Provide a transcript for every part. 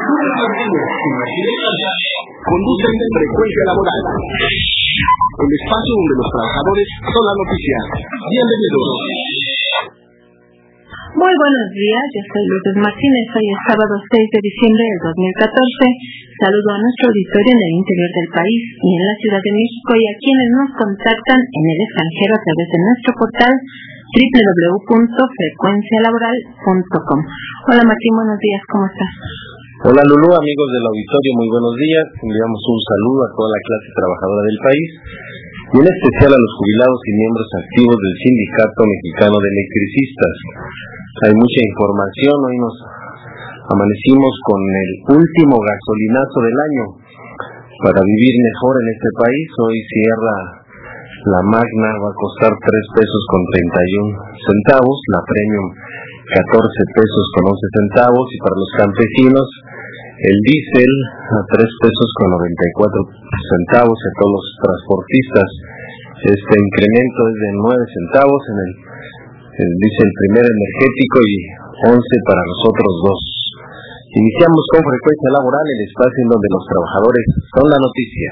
Conducen Frecuencia Laboral, el espacio donde los trabajadores son la noticia. Bienvenidos. Muy buenos días, yo soy Lourdes Martínez. Hoy es sábado 6 de diciembre del 2014. Saludo a nuestro auditorio en el interior del país y en la Ciudad de México y a quienes nos contactan en el extranjero a través de nuestro portal www.frecuencialaboral.com. Hola Martín, buenos días, ¿cómo estás? Hola Lulú, amigos del auditorio, muy buenos días. Enviamos un saludo a toda la clase trabajadora del país y en especial a los jubilados y miembros activos del Sindicato Mexicano de Electricistas. Hay mucha información, hoy nos amanecimos con el último gasolinazo del año para vivir mejor en este país. Hoy cierra la Magna, va a costar 3 pesos con 31 centavos, la Premium 14 pesos con 11 centavos y para los campesinos el diésel a 3 pesos con 94 centavos y a todos los transportistas este incremento es de 9 centavos en el diésel primer energético y 11 para los otros dos. Iniciamos con Frecuencia Laboral, el espacio en donde los trabajadores son la noticia.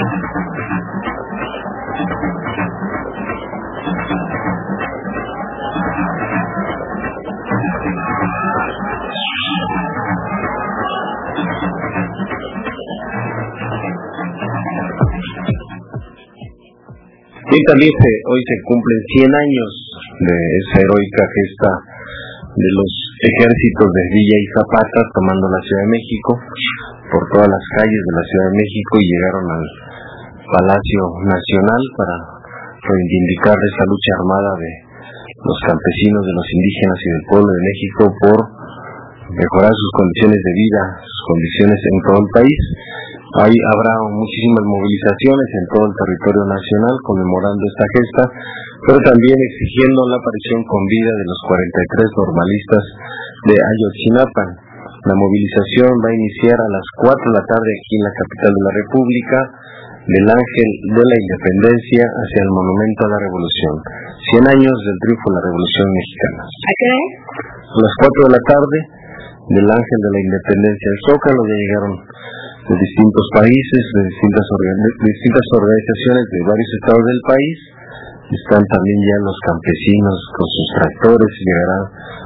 Y también hoy se cumplen 100 años de esa heroica gesta de los ejércitos de Villa y Zapata tomando la Ciudad de México por todas las calles de la Ciudad de México y llegaron al Palacio Nacional para reivindicar esa lucha armada de los campesinos, de los indígenas y del pueblo de México por mejorar sus condiciones de vida, sus condiciones en todo el país. Ahí habrá muchísimas movilizaciones en todo el territorio nacional conmemorando esta gesta, pero también exigiendo la aparición con vida de los 43 normalistas de Ayotzinapa. La movilización va a iniciar a las 4 de la tarde aquí en la capital de la República, del Ángel de la Independencia hacia el Monumento a la Revolución. 100 años del triunfo de la Revolución Mexicana. ¿A qué hora? A las 4 de la tarde, del Ángel de la Independencia al Zócalo, ya llegaron de distintos países, de distintas organizaciones de varios estados del país. Están también ya los campesinos con sus tractores, llegará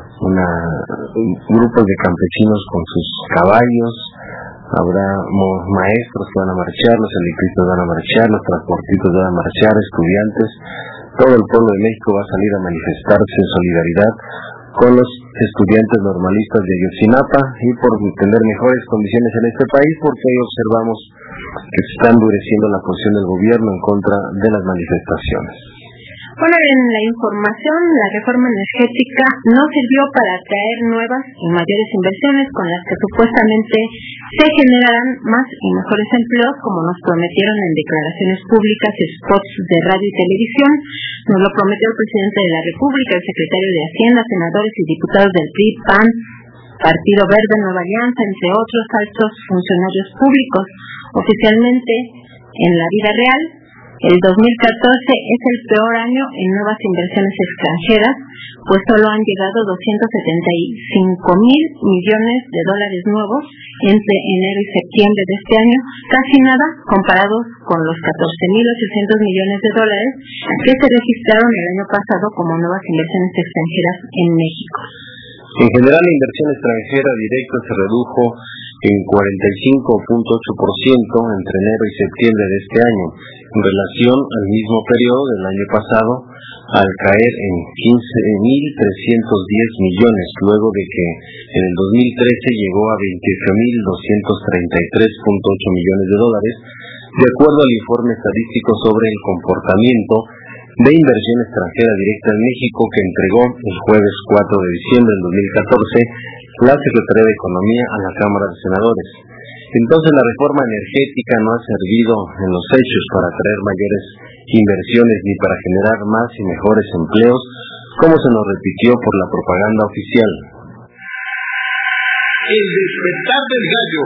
grupos de campesinos con sus caballos, habrá maestros que van a marchar, los electricistas van a marchar, los transportistas van a marchar, estudiantes, todo el pueblo de México va a salir a manifestarse en solidaridad con los estudiantes normalistas de Ayotzinapa y por tener mejores condiciones en este país, porque ahí observamos que se está endureciendo la posición del gobierno en contra de las manifestaciones. Bueno, en la información, la reforma energética no sirvió para atraer nuevas y mayores inversiones con las que supuestamente se generarán más y mejores empleos, como nos prometieron en declaraciones públicas, spots de radio y televisión. Nos lo prometió el presidente de la República, el secretario de Hacienda, senadores y diputados del PRI, PAN, Partido Verde, Nueva Alianza, entre otros altos funcionarios públicos. Oficialmente, en la vida real, el 2014 es el peor año en nuevas inversiones extranjeras, pues solo han llegado 275,000 millones de dólares nuevos entre enero y septiembre de este año, casi nada comparados con los 14,800 millones de dólares que se registraron el año pasado como nuevas inversiones extranjeras en México. En general, la inversión extranjera directa se redujo en 45.8% entre enero y septiembre de este año, en relación al mismo periodo del año pasado, al caer en 15,310 millones, luego de que en el 2013 llegó a 28,233,8 millones de dólares, de acuerdo al informe estadístico sobre el comportamiento de inversión extranjera directa en México que entregó el jueves 4 de diciembre del 2014 la Secretaría de Economía a la Cámara de Senadores. Entonces la reforma energética no ha servido en los hechos para atraer mayores inversiones ni para generar más y mejores empleos, como se nos repitió por la propaganda oficial. El despertar del gallo.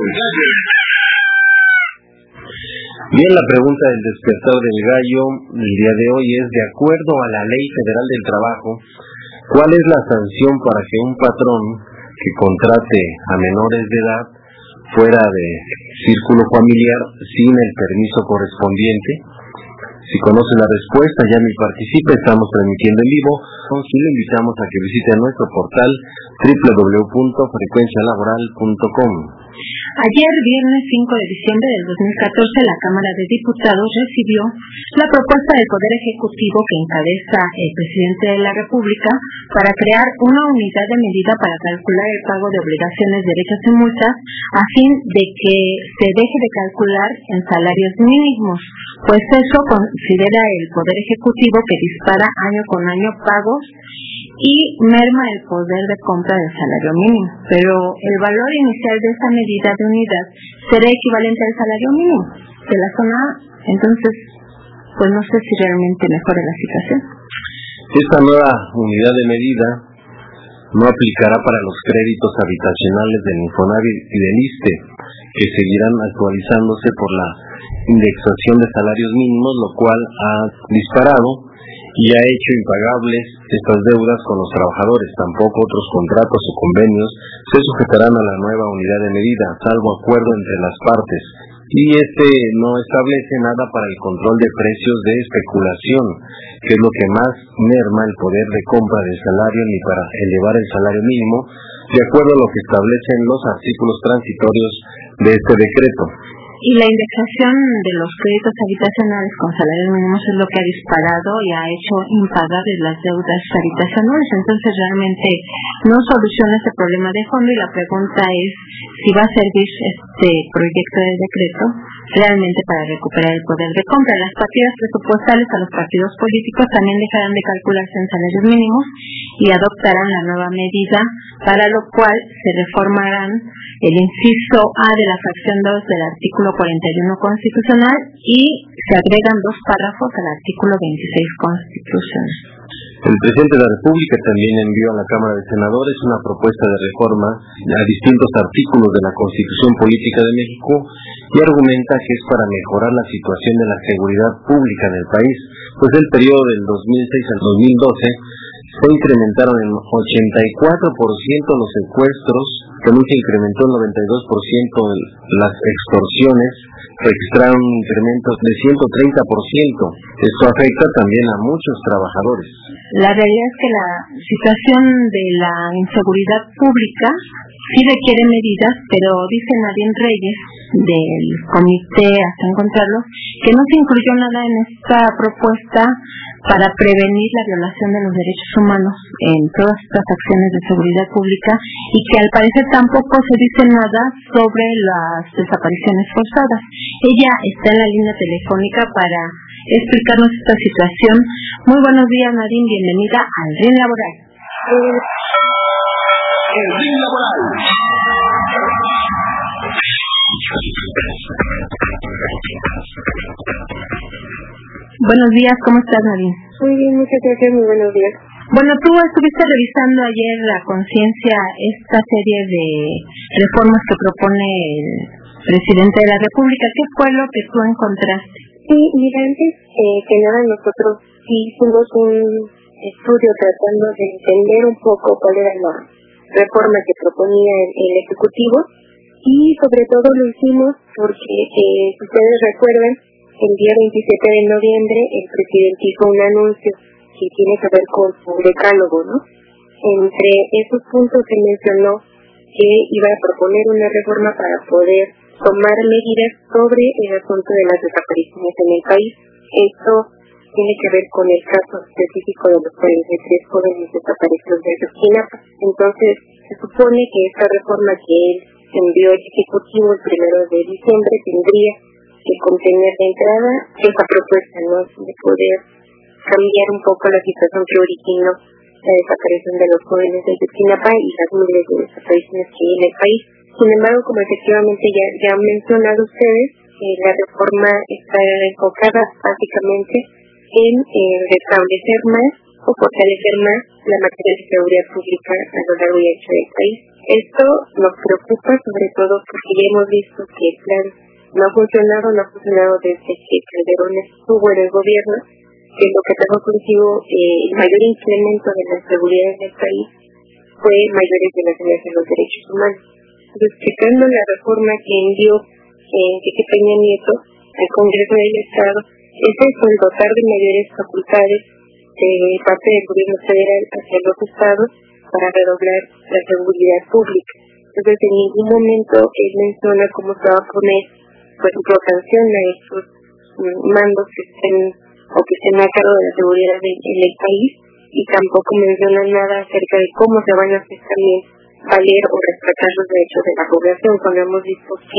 Bien, la pregunta del despertar del gallo el día de hoy es: de acuerdo a la Ley Federal del Trabajo, ¿cuál es la sanción para que un patrón que contrate a menores de edad fuera de círculo familiar sin el permiso correspondiente. Si conoce la respuesta, llame y participe. Estamos transmitiendo en vivo y le invitamos a que visite nuestro portal www.frecuencialaboral.com. Ayer, viernes 5 de diciembre del 2014, la Cámara de Diputados recibió la propuesta del Poder Ejecutivo que encabeza el presidente de la República para crear una unidad de medida para calcular el pago de obligaciones, derechos y multas, a fin de que se deje de calcular en salarios mínimos, pues eso considera el Poder Ejecutivo que dispara año con año pagos y merma el poder de compra del salario mínimo. Pero el valor inicial de esta medida de unidad será equivalente al salario mínimo de la zona A. Entonces, pues no sé si realmente mejore la situación. Esta nueva unidad de medida no aplicará para los créditos habitacionales del Infonavit y del ISSSTE, que seguirán actualizándose por la indexación de salarios mínimos, lo cual ha disparado y ha hecho impagables estas deudas con los trabajadores. Tampoco otros contratos o convenios se sujetarán a la nueva unidad de medida, salvo acuerdo entre las partes. Y no establece nada para el control de precios de especulación, que es lo que más merma el poder de compra del salario, ni para elevar el salario mínimo, de acuerdo a lo que establecen los artículos transitorios de este decreto. Y la indexación de los créditos habitacionales con salarios mínimos es lo que ha disparado y ha hecho impagables las deudas habitacionales. Entonces realmente no soluciona ese problema de fondo, y la pregunta es si va a servir este proyecto de decreto realmente para recuperar el poder de compra. Las partidas presupuestales a los partidos políticos también dejarán de calcularse en salarios mínimos y adoptarán la nueva medida, para lo cual se reformarán el inciso A de la fracción 2 del artículo 41 constitucional y se agregan 2 párrafos al artículo 26 constitucional. El presidente de la República también envió a la Cámara de Senadores una propuesta de reforma a distintos artículos de la Constitución Política de México y argumenta que es para mejorar la situación de la seguridad pública en el país, pues el periodo del 2006 al 2012 se incrementaron en 84% los secuestros, también se incrementó en 92% las extorsiones, registraron un incremento de 130%. Esto afecta también a muchos trabajadores. La realidad es que la situación de la inseguridad pública sí requiere medidas, pero dice Nadine Reyes, del comité hasta encontrarlo, que no se incluyó nada en esta propuesta para prevenir la violación de los derechos humanos en todas estas acciones de seguridad pública, y que al parecer tampoco se dice nada sobre las desapariciones forzadas. Ella está en la línea telefónica para explicarnos esta situación. Muy buenos días, Nadine, bienvenida al RIN Laboral. El RIN Laboral. Buenos días, ¿cómo estás, Nadine? Muy bien, muchas gracias, muy buenos días. Bueno, tú estuviste revisando ayer la conciencia, esta serie de reformas que propone el presidente de la República. ¿Qué fue lo que tú encontraste? Sí, mira, antes que nada nosotros sí hicimos un estudio tratando de entender un poco cuál era la reforma que proponía el Ejecutivo, y sobre todo lo hicimos porque, si ustedes recuerdan, el día 27 de noviembre el presidente hizo un anuncio que tiene que ver con su decálogo, ¿no? Entre esos puntos se mencionó que iba a proponer una reforma para poder tomar medidas sobre el asunto de las desapariciones en el país. Esto tiene que ver con el caso específico de los 43 jóvenes desaparecidos de Ayotzinapa. Entonces, se supone que esta reforma que él envió al Ejecutivo el 1 de diciembre tendría que contener de entrada esa propuesta, ¿no?, de poder cambiar un poco la situación que originó la desaparición de los jóvenes de Ayotzinapa y las miles de desapariciones que hay en el país. Sin embargo, como efectivamente ya han mencionado ustedes, la reforma está enfocada básicamente en restablecer más o fortalecer más la materia de seguridad pública a lo largo y ancho del país. Esto nos preocupa sobre todo porque ya hemos visto que el plan no ha funcionado desde que Calderón estuvo en el gobierno, que lo que trajo consigo el mayor incremento de la inseguridad en el país fue mayores violaciones de los derechos humanos. Entonces, checando la reforma que envió Enrique Peña Nieto al Congreso del Estado, es eso, el dotar de mayores facultades de parte del gobierno federal hacia los estados para redoblar la seguridad pública. Entonces, en ningún momento él menciona cómo se va a poner, por ejemplo, sanción a estos mandos que estén o que estén a cargo de la seguridad en el país, y tampoco menciona nada acerca de cómo se van a hacer también valer o respetar los derechos de la población, cuando hemos visto que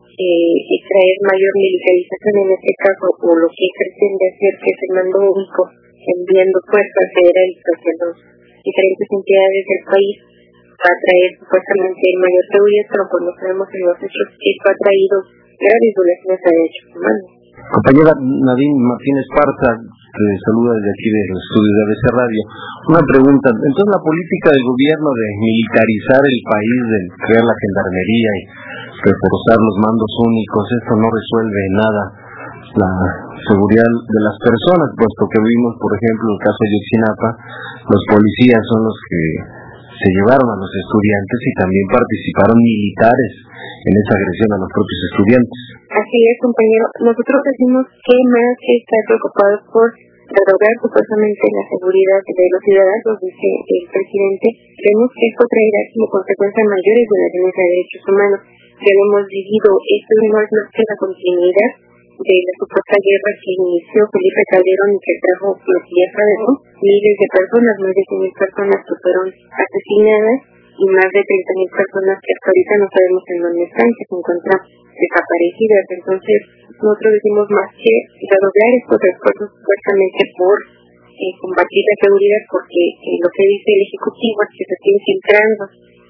traer mayor militarización en este caso, o lo que pretende hacer, que es el mando único, enviando fuerzas federales hacia las diferentes entidades del país, va a traer supuestamente mayor seguridad, pero cuando sabemos en los hechos que esto ha traído graves violaciones a derechos humanos. Compañera Nadine Martínez Parza, te saluda desde aquí de los estudios de ABC Radio. Una pregunta, entonces la política del gobierno de militarizar el país, de crear la gendarmería y reforzar los mandos únicos, esto no resuelve nada la seguridad de las personas, puesto que vimos, por ejemplo, el caso de Ayotzinapa, los policías son los que se llevaron a los estudiantes y también participaron militares en esa agresión a los propios estudiantes. Así es, compañero. Nosotros decimos que más que estar preocupados por redoblar supuestamente la seguridad de los ciudadanos, dice el presidente, creemos que esto traerá como consecuencia mayores violaciones a derechos humanos que hemos vivido. Esto no es más que la continuidad de la supuesta guerra que inició Felipe Calderón y que trajo, lo que ya sabemos, miles de personas, más de 100,000 personas que fueron asesinadas y más de 30,000 personas que hasta ahorita no sabemos en dónde están, que se encuentran desaparecidas. Entonces, nosotros decimos más que redoblar estos esfuerzos supuestamente por combatir la seguridad, porque lo que dice el Ejecutivo es que se está infiltrando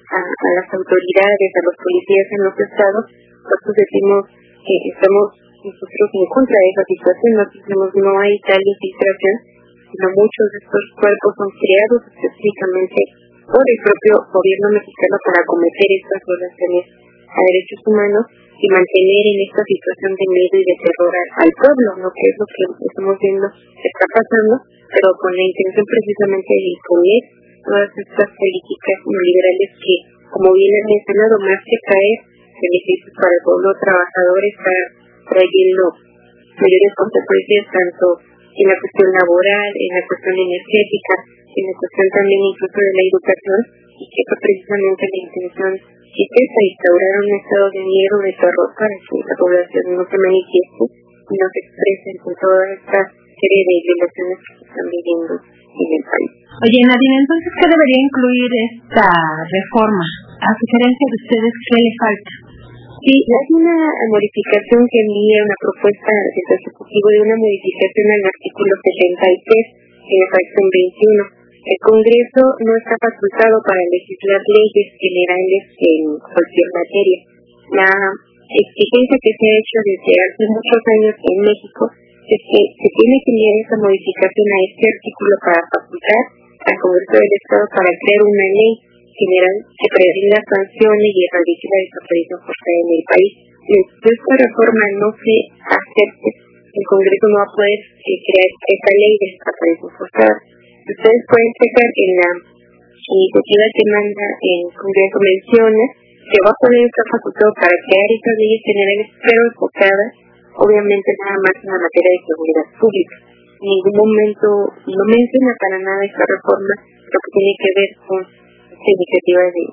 a las autoridades, a los policías en los estados. Nosotros decimos que estamos nosotros en contra de esa situación. Nosotros decimos no hay tal infiltración, sino muchos de estos cuerpos son creados específicamente por el propio gobierno mexicano para cometer estas violaciones a derechos humanos y mantener en esta situación de miedo y de terror al pueblo, ¿no? Que es lo que estamos viendo que está pasando, pero con la intención precisamente de imponer todas estas políticas neoliberales que, como bien han mencionado, más que traer beneficios para el pueblo trabajador, está trayendo mayores consecuencias tanto en la cuestión laboral, en la cuestión energética, en la cuestión también incluso de la educación, y que fue precisamente la intención que es instaurar un estado de miedo, de terror, para que la población no se manifieste y no se exprese con toda esta serie de violaciones que se están viviendo en el país. Oye, Nadine, entonces, ¿qué debería incluir esta reforma? A sugerencia de ustedes, ¿qué le falta? Sí, hay una modificación que envía una propuesta del Ejecutivo de una modificación al artículo 73, que le falta en 21. El Congreso no está facultado para legislar leyes generales en cualquier materia. La exigencia que se ha hecho desde hace muchos años en México es que se tiene que enviar esa modificación a este artículo para facultar al Congreso del Estado para crear una ley general que prevenga sanciones y erradique la desaparición forzada en el país. Entonces, esta reforma no se acepte, el Congreso no va a poder crear esa ley de desaparición forzada. Ustedes pueden checar en la iniciativa que manda el Congreso, menciona que va a poder estar facultado para crear esas leyes generales, pero enfocadas obviamente nada más en la materia de seguridad pública. En ningún momento no menciona para nada esta reforma lo que tiene que ver con esta iniciativa de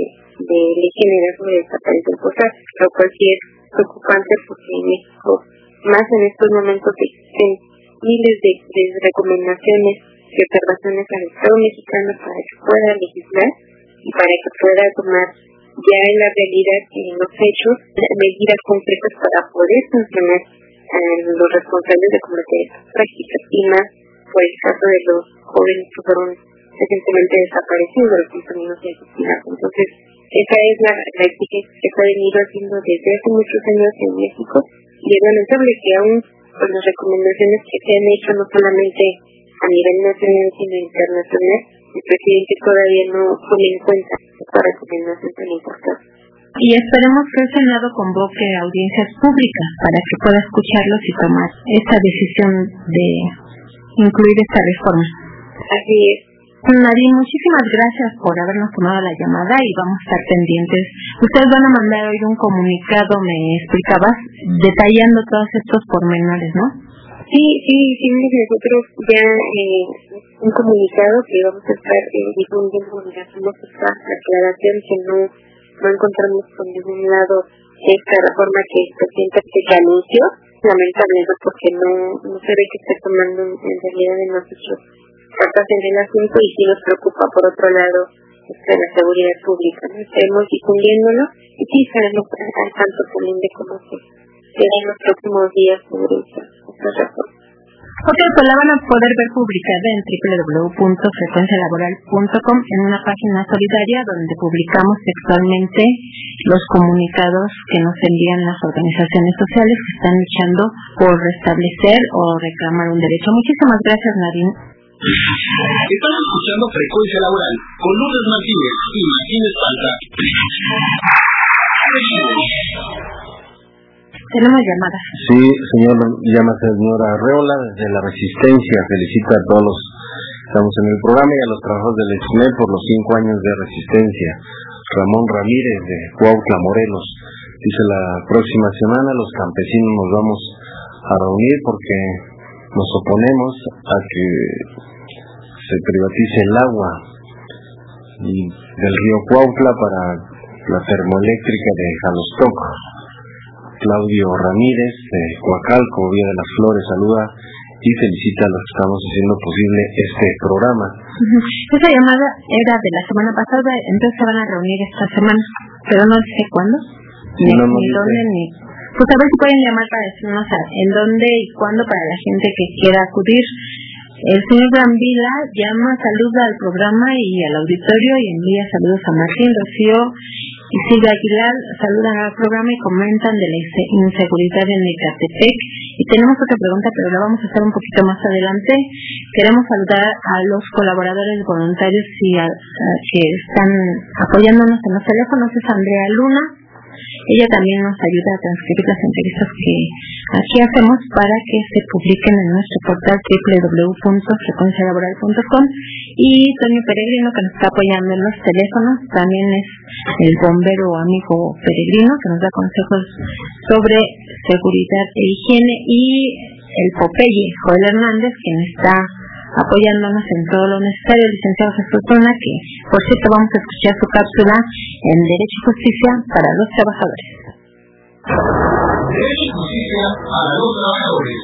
ley general sobre desaparición forzada, lo cual sí es preocupante porque en México, más en estos momentos, existen miles de recomendaciones y observaciones al Estado mexicano para que pueda legislar y para que pueda tomar ya en la realidad y en los hechos medidas concretas para poder sancionar a los responsables de cometer estas prácticas, y más por el caso de los jóvenes que fueron recientemente desaparecidos de los contenidos de asesinato. Entonces, esa es la exigencia que se ha venido haciendo desde hace muchos años en México, y es lamentable que aún con las recomendaciones que se han hecho no solamente a nivel nacional sino internacional, el presidente todavía no pone en cuenta esta recomendación tan importante. Y esperemos que el Senado convoque audiencias públicas para que pueda escucharlos y tomar esta decisión de incluir esta reforma. Así es. Nadine, muchísimas gracias por habernos tomado la llamada y vamos a estar pendientes. Ustedes van a mandar hoy un comunicado, me explicabas, detallando todos estos pormenores, ¿no? Sí, nosotros ya un comunicado que vamos a estar difundiendo, donde hacemos esta aclaración que no encontramos por ningún lado esta reforma que el presidente se anunció, lamentablemente porque no se ve que esté tomando en realidad en nosotros cartas en el asunto, y sí nos preocupa por otro lado la seguridad pública, ¿no? Estaremos difundiéndolo y sí estaremos al tanto también de cómo se será en los próximos días sobre esta reforma. Ok, pues la van a poder ver publicada en www.frecuencialaboral.com en una página solidaria donde publicamos textualmente los comunicados que nos envían las organizaciones sociales que están luchando por restablecer o reclamar un derecho. Muchísimas gracias, Nadine. Estás escuchando Frecuencia Laboral con Lourdes Martínez y Martínez Palta. Tenemos llamadas. Sí, señor, llama señora Arreola desde La Resistencia. Felicita a todos los que estamos en el programa y a los trabajadores del EXME por los 5 años de resistencia. Ramón Ramírez de Cuautla, Morelos. Dice, la próxima semana los campesinos nos vamos a reunir porque nos oponemos a que se privatice el agua y del río Cuautla para la termoeléctrica de Jalostoc. Claudio Ramírez de Coacalco, Vía de las Flores, saluda y felicita a los que estamos haciendo posible este programa. Esa llamada era de la semana pasada, entonces se van a reunir esta semana, pero no sé cuándo, ni dónde, ni... Pues a ver si pueden llamar para decirnos en dónde y cuándo para la gente que quiera acudir. El señor Brambila llama, saluda al programa y al auditorio y envía saludos a Martín, Rocío y Silvia Aguilar, saludan al programa y comentan de la inseguridad en Ecatepec. Y tenemos otra pregunta, pero la vamos a hacer un poquito más adelante. Queremos saludar a los colaboradores voluntarios que están apoyándonos en los teléfonos. Es Andrea Luna. Ella también nos ayuda a transcribir las entrevistas que aquí hacemos para que se publiquen en nuestro portal www.frecuencialaboral.com. Y Toño Peregrino, que nos está apoyando en los teléfonos, también es el bombero amigo Peregrino, que nos da consejos sobre seguridad e higiene, y el Popeye, Joel Hernández, quien está apoyándonos en todo lo necesario, el licenciado Jesús Luna, que por cierto vamos a escuchar su cápsula en Derecho y Justicia para los Trabajadores. Derecho y Justicia para los Trabajadores.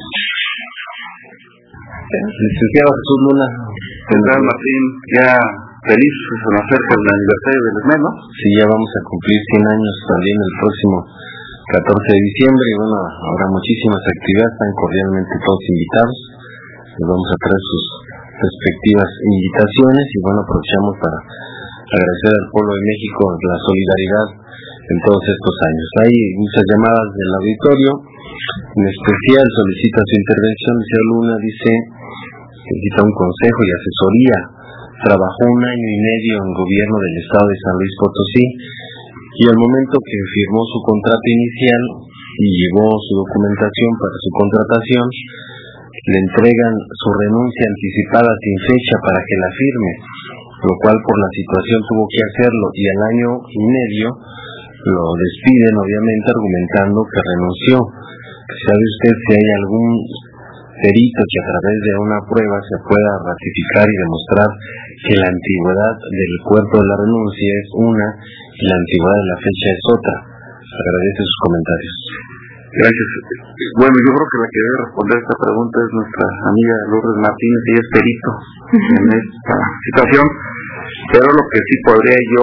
Licenciado Jesús Luna. ¿Qué tal, Martín? Ya feliz, se nos acerca el aniversario del EXME, ¿no? Sí, ya vamos a cumplir 100 años también el próximo 14 de diciembre y bueno, habrá muchísimas actividades, están cordialmente todos invitados. Les vamos a traer sus respectivas invitaciones y bueno, aprovechamos para agradecer al pueblo de México la solidaridad en todos estos años. Hay muchas llamadas del auditorio, en especial solicita su intervención. El señor Luna dice que necesita un consejo y asesoría. Trabajó 1 año y medio en gobierno del estado de San Luis Potosí y al momento que firmó su contrato inicial y llevó su documentación para su contratación, le entregan su renuncia anticipada sin fecha para que la firme, lo cual por la situación tuvo que hacerlo y al año y medio lo despiden, obviamente argumentando que renunció. ¿Sabe usted si hay algún perito que a través de una prueba se pueda ratificar y demostrar que la antigüedad del cuerpo de la renuncia es una y la antigüedad de la fecha es otra? Agradece sus comentarios. Gracias. Bueno, yo creo que la que debe responder esta pregunta es nuestra amiga Lourdes Martínez, ella es perito en esta situación, pero lo que sí podría yo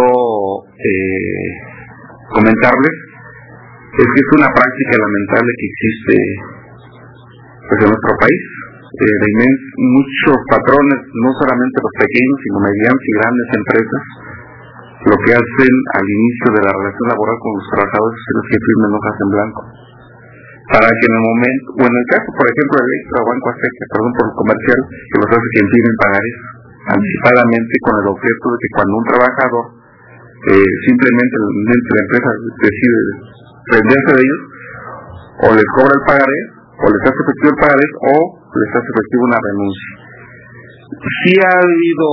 comentarles es que es una práctica lamentable que existe pues en nuestro país. Muchos patrones, no solamente los pequeños, sino medianas y grandes empresas, lo que hacen al inicio de la relación laboral con los trabajadores es que firmen hojas en blanco, para que en el momento, o en el caso, por ejemplo, del Extra o Banco Azteca, perdón por el comercial, que los hace que firmen pagarés anticipadamente con el objeto de que cuando un trabajador simplemente la empresa decide venderse de ellos, o les cobra el pagaré, o les hace efectivo el pagaré, o les hace efectivo una renuncia. Sí ha habido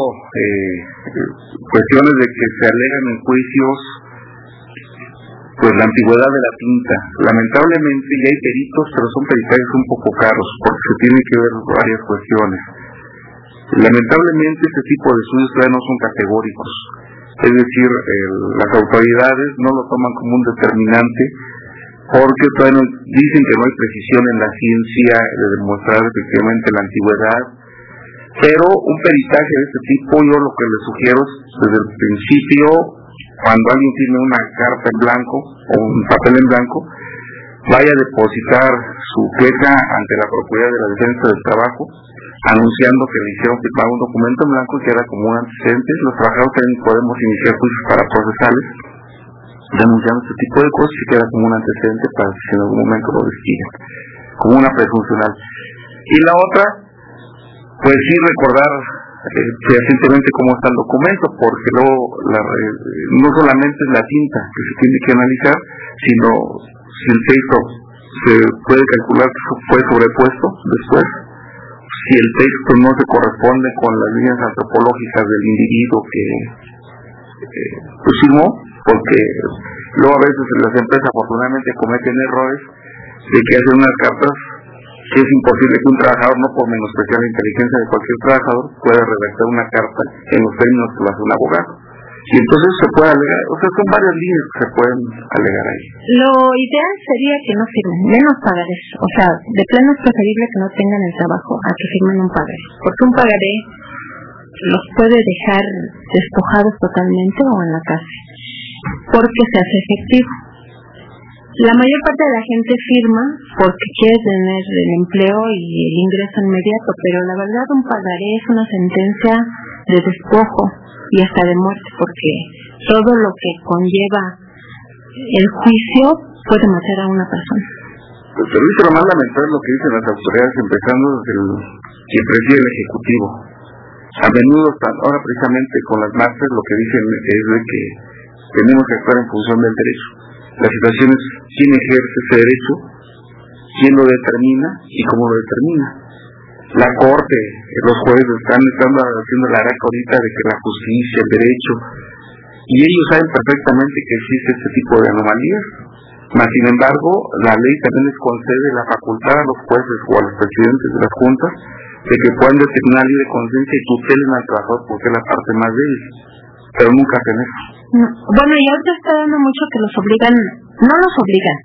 cuestiones de que se alegan en juicios pues la antigüedad de la tinta. Lamentablemente ya hay peritos, pero son peritajes un poco caros porque se tienen que ver varias cuestiones. Lamentablemente este tipo de estudios todavía no son categóricos, es decir, las autoridades no lo toman como un determinante porque todavía dicen que no hay precisión en la ciencia de demostrar efectivamente la antigüedad, pero un peritaje de este tipo yo lo que les sugiero es desde el principio, cuando alguien tiene una carta en blanco o un papel en blanco, vaya a depositar su queja ante la Procuraduría de la Defensa del Trabajo, anunciando que le hicieron firmar un documento en blanco que era como un antecedente. Los trabajadores también podemos iniciar juicios para procesales, denunciando este tipo de cosas y queda como un antecedente para si en algún momento lo despiden, como una presuncional. Y la otra, pues sí recordar recientemente cómo está el documento, porque luego no solamente es la tinta que se tiene que analizar, sino si el texto se puede calcular que fue sobrepuesto después, si el texto no se corresponde con las líneas antropológicas del individuo que firmó, porque luego a veces las empresas afortunadamente cometen errores de que hacen unas cartas que es imposible que un trabajador, no por menospreciar la inteligencia de cualquier trabajador, pueda redactar una carta en los términos que lo hace un abogado. Y entonces se puede alegar, o sea, son varias líneas que se pueden alegar ahí. Lo ideal sería que no firmen, menos pagarés. O sea, de plano es preferible que no tengan el trabajo a que firmen un pagaré. Porque un pagaré los puede dejar despojados totalmente o en la cárcel, porque se hace efectivo. La mayor parte de la gente firma porque quiere tener el empleo y el ingreso inmediato, pero la verdad un pagaré es una sentencia de despojo y hasta de muerte, porque todo lo que conlleva el juicio puede matar a una persona. Pues lo más lamentable es lo que dicen las autoridades, empezando desde el que preside el Ejecutivo. A menudo, ahora precisamente con las marchas, lo que dicen es de que tenemos que actuar en función del derecho. La situación es quién ejerce ese derecho, quién lo determina y cómo lo determina. La Corte, los jueces están haciendo la araca ahorita de que la justicia, el derecho, y ellos saben perfectamente que existe este tipo de anomalías. Mas, sin embargo, la ley también les concede la facultad a los jueces o a los presidentes de las juntas de que puedan designar libre conciencia y tutelen al trabajador porque es la parte más débil, pero nunca hacen eso. Bueno, y ahorita está dando mucho que los obligan, no los obligan,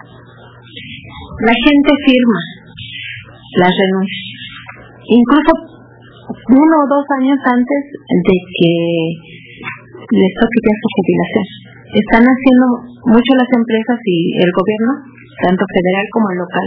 la gente firma las renuncias, incluso 1 o 2 años antes de que les toque ya su jubilación. Están haciendo mucho las empresas y el gobierno, tanto federal como local.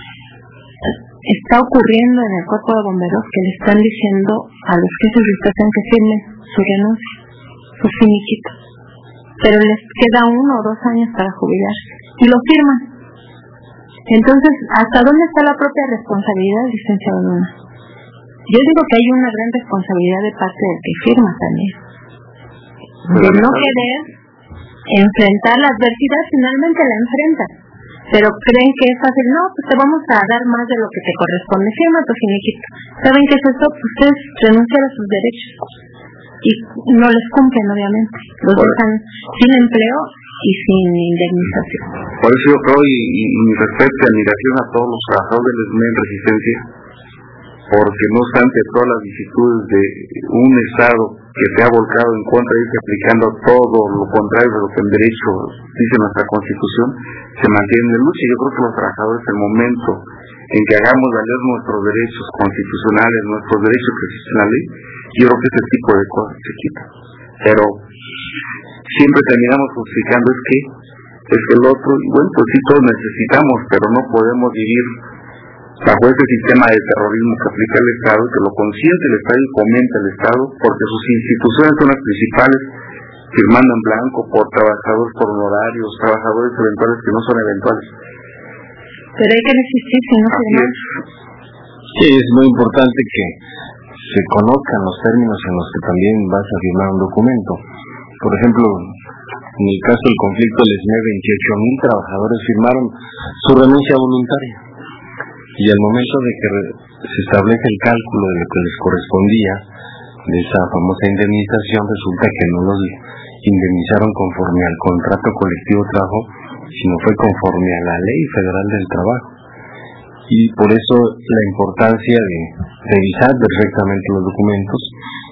Está ocurriendo en el cuerpo de bomberos que le están diciendo a los jefes de estación que firmen su renuncia, su finiquito, pero les queda 1 o 2 años para jubilarse y lo firman. Entonces, ¿hasta dónde está la propia responsabilidad, licenciado Luna? Yo digo que hay una gran responsabilidad de parte del que firma también, de no querer enfrentar la adversidad. Finalmente la enfrentan, pero creen que es fácil. No, pues te vamos a dar más de lo que te corresponde, firma tu finiquito. ¿Saben qué es eso? Pues ustedes renuncian a sus derechos y no les cumplen, obviamente, los dejan sin empleo y sin indemnización. Por eso yo creo, y mi respeto y admiración a todos los trabajadores del SME en Resistencia, porque no obstante todas las vicisitudes de un Estado que se ha volcado en contra de irse aplicando todo lo contrario de lo que en derecho dice nuestra Constitución, se mantiene en lucha. Yo creo que los trabajadores, el momento en que hagamos valer nuestros derechos constitucionales, nuestros derechos que existen en la ley, yo creo que ese tipo de cosas se quitan. Pero siempre terminamos justificando es que el otro, y bueno, pues sí todos necesitamos, pero no podemos vivir bajo ese sistema de terrorismo que aplica el Estado, que lo consiente el Estado y fomenta el Estado, porque sus instituciones son las principales, firmando en blanco por trabajadores por honorarios, trabajadores eventuales que no son eventuales. Pero hay que resistir, si no se demás. Sí, es muy importante que se conozcan los términos en los que también vas a firmar un documento. Por ejemplo, en el caso del conflicto del SME, 28,000 trabajadores firmaron su renuncia voluntaria. Y al momento de que se establece el cálculo de lo que les correspondía, de esa famosa indemnización, resulta que no los indemnizaron conforme al contrato colectivo de trabajo, sino fue conforme a la Ley Federal del Trabajo. Y por eso la importancia de revisar perfectamente los documentos.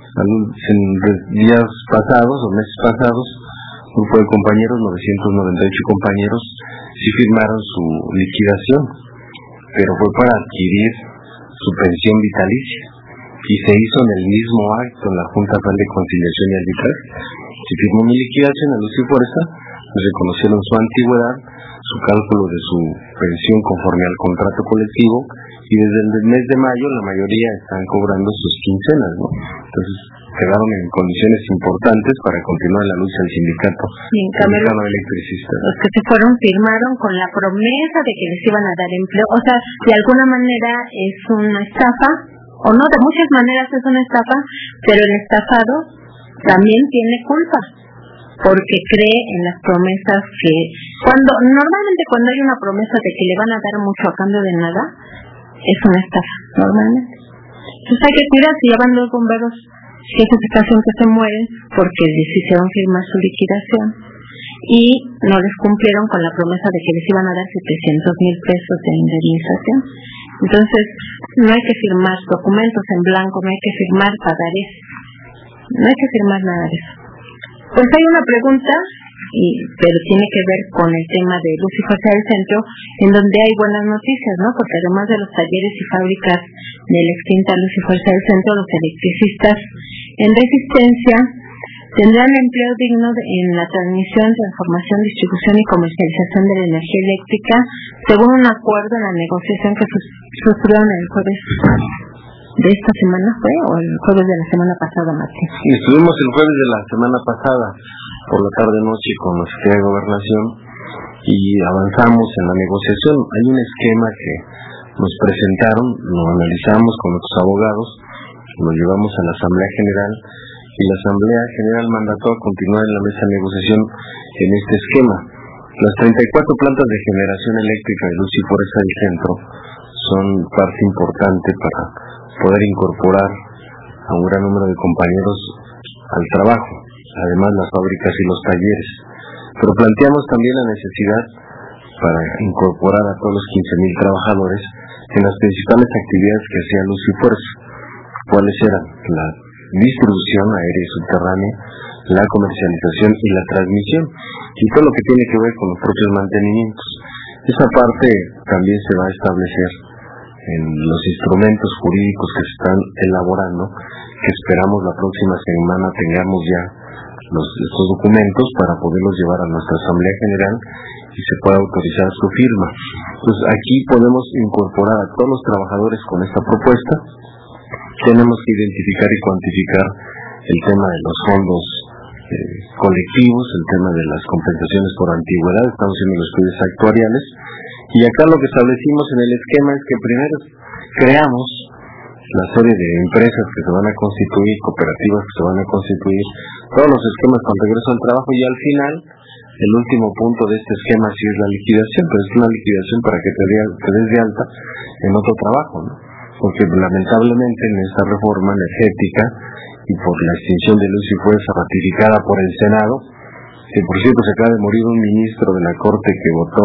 En días pasados o meses pasados, un grupo de compañeros, 998 compañeros, sí firmaron su liquidación, pero fue para adquirir su pensión vitalicia, y se hizo en el mismo acto en la Junta Federal de Conciliación y Arbitraje. Se firmó mi liquidación a luz y fuerza, me reconocieron su antigüedad, su cálculo de su pensión conforme al contrato colectivo, y desde el mes de mayo la mayoría están cobrando sus quincenas, ¿no? Entonces quedaron en condiciones importantes para continuar la lucha del sindicato mexicano de electricistas. Los que se fueron firmaron con la promesa de que les iban a dar empleo, o sea, de alguna manera es una estafa, o no, de muchas maneras es una estafa, pero el estafado también tiene culpa, porque cree en las promesas que, normalmente cuando hay una promesa de que le van a dar mucho a cambio de nada, es una estafa, normalmente. Entonces hay que cuidar, si ya van los bomberos, si es ocasión que se mueren, porque les hicieron firmar su liquidación, y no les cumplieron con la promesa de que les iban a dar 700,000 pesos de indemnización. Entonces, no hay que firmar documentos en blanco, no hay que firmar pagarés, no hay que firmar nada de eso. Pues hay una pregunta, pero tiene que ver con el tema de Luz y Fuerza del Centro, en donde hay buenas noticias, ¿no? Porque además de los talleres y fábricas de la extinta Luz y Fuerza del Centro, los electricistas en Resistencia tendrán empleo digno en la transmisión, transformación, distribución y comercialización de la energía eléctrica, según un acuerdo en la negociación que suscribieron el jueves de esta semana, ¿fue? ¿O el jueves de la semana pasada, Martín? Estuvimos el jueves de la semana pasada, por la tarde-noche, con la Secretaría de Gobernación, y avanzamos en la negociación. Hay un esquema que nos presentaron, lo analizamos con nuestros abogados, lo llevamos a la Asamblea General, y la Asamblea General mandató a continuar en la mesa de negociación en este esquema. Las 34 plantas de generación eléctrica de Luz y Fuerza del Centro son parte importante para poder incorporar a un gran número de compañeros al trabajo, además las fábricas y los talleres. Pero planteamos también la necesidad para incorporar a todos los 15,000 trabajadores en las principales actividades que hacía Luz y Fuerza. ¿Cuáles eran? La distribución aérea y subterránea, la comercialización y la transmisión, y todo lo que tiene que ver con los propios mantenimientos. Esa parte también se va a establecer en los instrumentos jurídicos que se están elaborando, que esperamos la próxima semana tengamos ya estos documentos para poderlos llevar a nuestra Asamblea General y se pueda autorizar su firma. Entonces aquí podemos incorporar a todos los trabajadores con esta propuesta. Tenemos que identificar y cuantificar el tema de los fondos colectivos, el tema de las compensaciones por antigüedad, estamos haciendo los estudios actuariales, y acá lo que establecimos en el esquema es que primero creamos la serie de empresas que se van a constituir, cooperativas que se van a constituir, todos los esquemas con regreso al trabajo, y al final, el último punto de este esquema sí es la liquidación, pero es una liquidación para que te des de alta en otro trabajo, ¿no? Porque lamentablemente en esta reforma energética y por la extinción de Luz y Fuerza ratificada por el Senado, que por cierto se acaba de morir un ministro de la Corte que votó